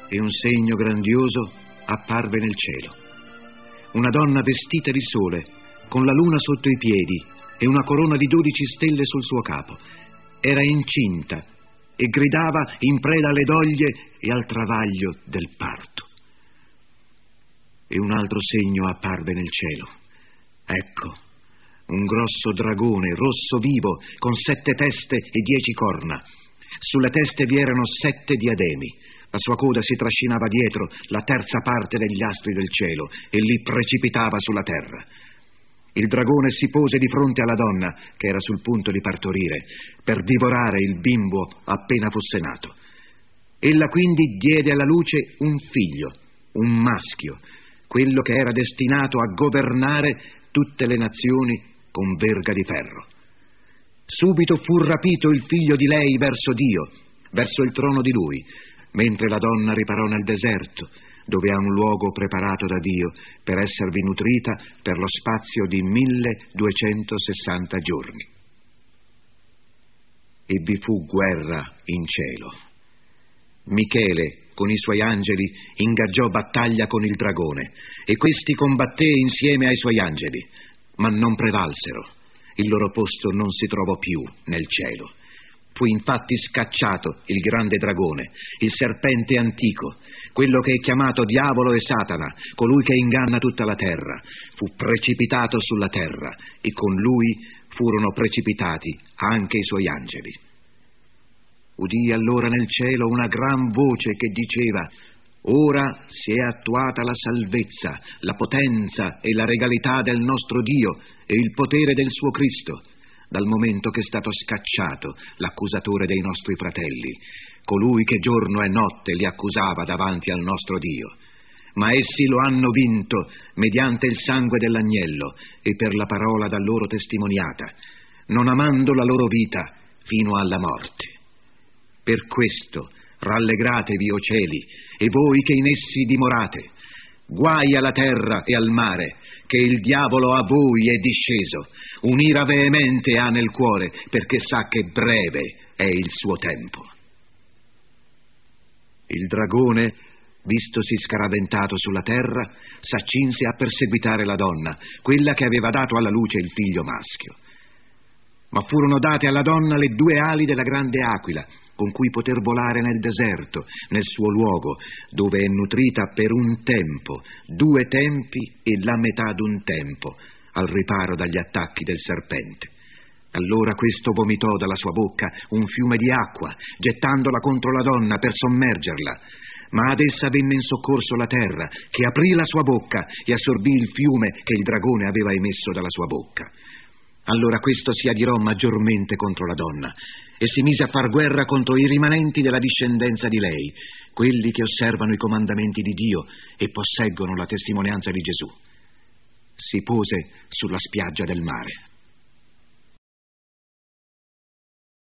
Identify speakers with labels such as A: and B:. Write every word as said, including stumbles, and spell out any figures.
A: e un segno grandioso apparve nel cielo. Una donna vestita di sole, con la luna sotto i piedi e una corona di dodici stelle sul suo capo. Era incinta e gridava in preda alle doglie e al travaglio del parto. E un altro segno apparve nel cielo. Ecco, un grosso dragone rosso vivo con sette teste e dieci corna. Sulle teste vi erano sette diademi. La sua coda si trascinava dietro la terza parte degli astri del cielo e li precipitava sulla terra. Il dragone si pose di fronte alla donna, che era sul punto di partorire, per divorare il bimbo appena fosse nato. Ella quindi diede alla luce un figlio, un maschio, quello che era destinato a governare tutte le nazioni con verga di ferro. Subito fu rapito il figlio di lei verso Dio, verso il trono di lui, mentre la donna riparò nel deserto, dove ha un luogo preparato da Dio per esservi nutrita per lo spazio di milleduecentosessanta giorni. E vi fu guerra in cielo. Michele, con i suoi angeli, ingaggiò battaglia con il dragone, e questi combatté insieme ai suoi angeli, ma non prevalsero. Il loro posto non si trovò più nel cielo. Fu infatti scacciato il grande dragone, il serpente antico, quello che è chiamato Diavolo e Satana, colui che inganna tutta la terra. Fu precipitato sulla terra, e con lui furono precipitati anche i suoi angeli. Udii allora nel cielo una gran voce che diceva: ora si è attuata la salvezza, la potenza e la regalità del nostro Dio e il potere del suo Cristo, dal momento che è stato scacciato l'accusatore dei nostri fratelli, colui che giorno e notte li accusava davanti al nostro Dio. Ma essi lo hanno vinto mediante il sangue dell'agnello e per la parola da loro testimoniata, non amando la loro vita fino alla morte. Per questo rallegratevi, o cieli, e voi che in essi dimorate. Guai alla terra e al mare, che il diavolo a voi è disceso. Un'ira veemente ha nel cuore, perché sa che breve è il suo tempo. Il dragone, vistosi scaraventato sulla terra, s'accinse a perseguitare la donna, quella che aveva dato alla luce il figlio maschio. Ma furono date alla donna le due ali della grande aquila, con cui poter volare nel deserto, nel suo luogo, dove è nutrita per un tempo, due tempi e la metà d'un tempo, al riparo dagli attacchi del serpente. Allora questo vomitò dalla sua bocca un fiume di acqua, gettandola contro la donna per sommergerla. Ma ad essa venne in soccorso la terra, che aprì la sua bocca e assorbì il fiume che il dragone aveva emesso dalla sua bocca. Allora questo si adirò maggiormente contro la donna e si mise a far guerra contro i rimanenti della discendenza di lei, quelli che osservano i comandamenti di Dio e posseggono la testimonianza di Gesù. Si pose sulla spiaggia del mare.